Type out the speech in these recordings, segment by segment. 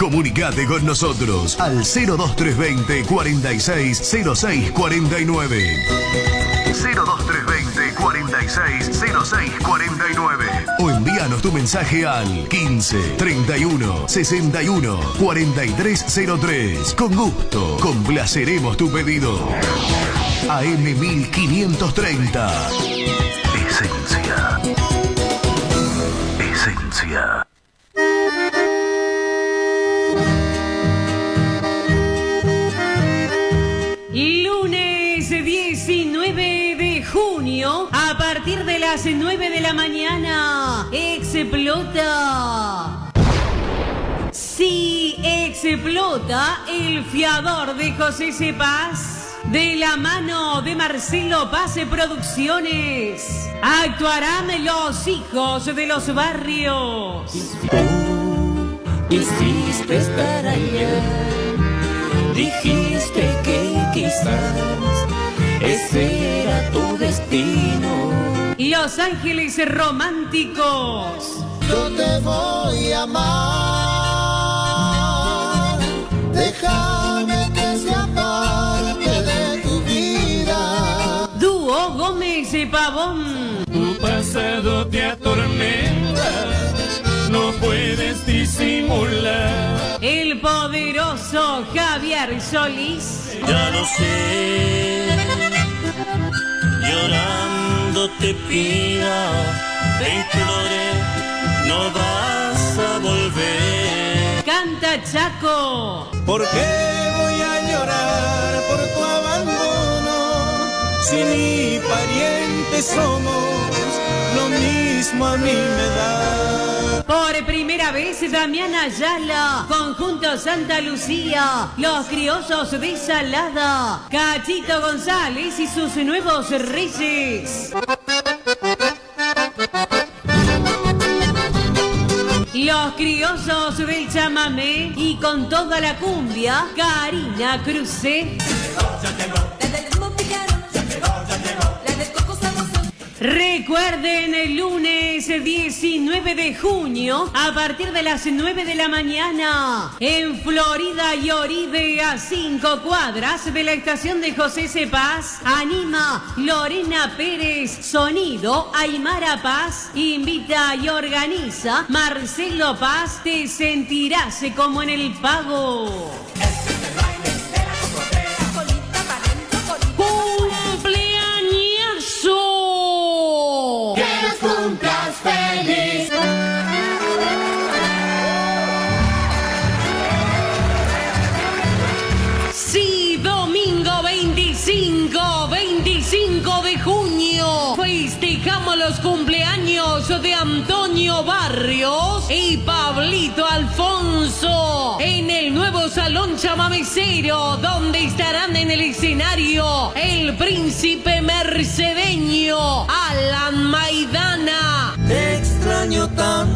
Comunicate con nosotros al 02320 460649. 02320 460649. O envíanos tu mensaje al 15 31 61 4303. Con gusto, complaceremos tu pedido. AM 1530. Esencia. Esencia. Lunes 19 de junio, a partir de las 9 de la mañana, explota. Sí, explota el fiador de José C. Paz, de la mano de Marcelo Paz Producciones. Actuarán los hijos de los barrios. Tú hiciste estar allá, dijiste que quizás ese era tu destino. Los Ángeles Románticos. Yo te voy a amar, déjame que sea parte de tu vida. Dúo Gómez Pavón. Tu pasado te atormenta, no puedes disimular. El poderoso Javier Solís. Ya lo sé, llorando te pido, te imploré, no vas a volver. Canta Chaco. ¿Por qué voy a llorar por tu abandono? Si ni parientes somos, lo mismo a mí me da. Por primera vez, Damián Ayala, Conjunto Santa Lucía, Los Criollos de Salada, Cachito González y sus nuevos reyes. Los Criollos del Chamamé y con toda la cumbia, Karina Crucé. Recuerden, el lunes 19 de junio, a partir de las 9 de la mañana, en Florida y Oribe, a 5 cuadras de la estación de José C. Paz, anima Lorena Pérez, sonido Aymara Paz, invita y organiza Marcelo Paz. Te sentirás como en el pago. Sí, domingo 25 de junio, festejamos los cumpleaños de Antonio Barrios y Pablito Alfonso en el nuevo Salón Chamamecero, donde estarán en el escenario el príncipe mercedeño Alan Maidana. Te extraño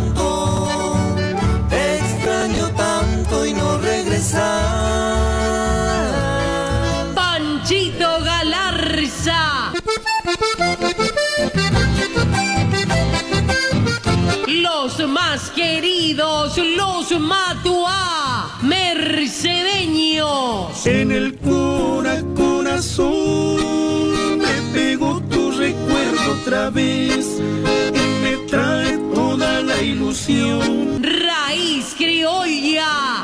tanto y no regresar. Panchito Galarza. Los más queridos, los Matuá mercedeños. En el corazón me pegó tu recuerdo otra vez y me trae toda la ilusión. Raíz criolla.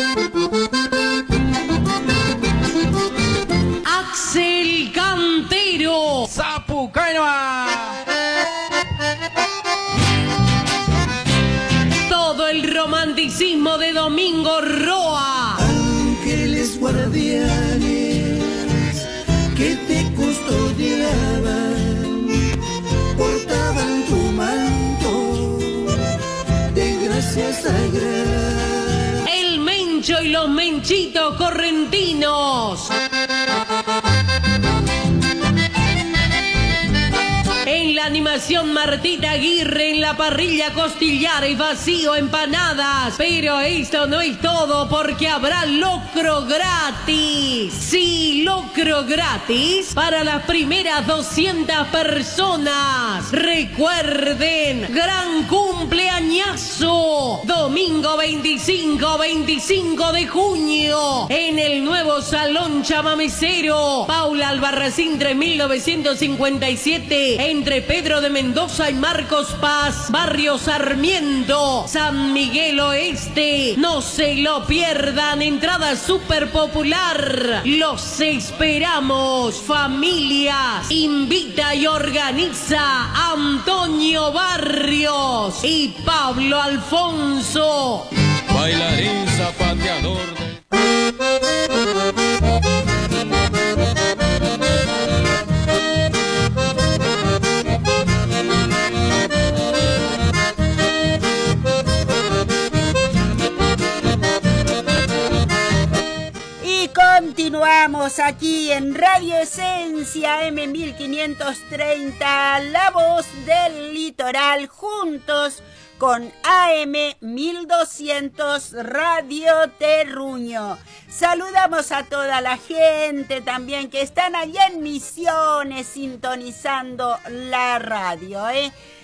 Axel Cantero. Sapucainoa. Todo el romanticismo de Domingo Roa. Ángeles guardianes que te custodiaban, portaban tu manto de gracia sagrada. El Mencho y los Menchitos correntinos. En la animación Martita Aguirre en la parrilla costillar y vacío empanadas. Pero esto no es todo porque habrá locro gratis. Sí, locro gratis para las primeras 200 personas. Recuerden, gran cumpleañazo. Domingo 25 de junio en el nuevo Salón Chamamecero. Paula Albarracín 3957 entre Pedro de Mendoza y Marcos Paz, Barrio Sarmiento, San Miguel Oeste. No se lo pierdan, entrada súper popular. Los esperamos. Familias, invita y organiza Antonio Barrios y Pablo Alfonso. Bailarín zapateador de... Continuamos aquí en Radio Esencia M1530, la voz del litoral, juntos con AM 1200 Radio Terruño. Saludamos a toda la gente también que están allá en Misiones sintonizando la radio,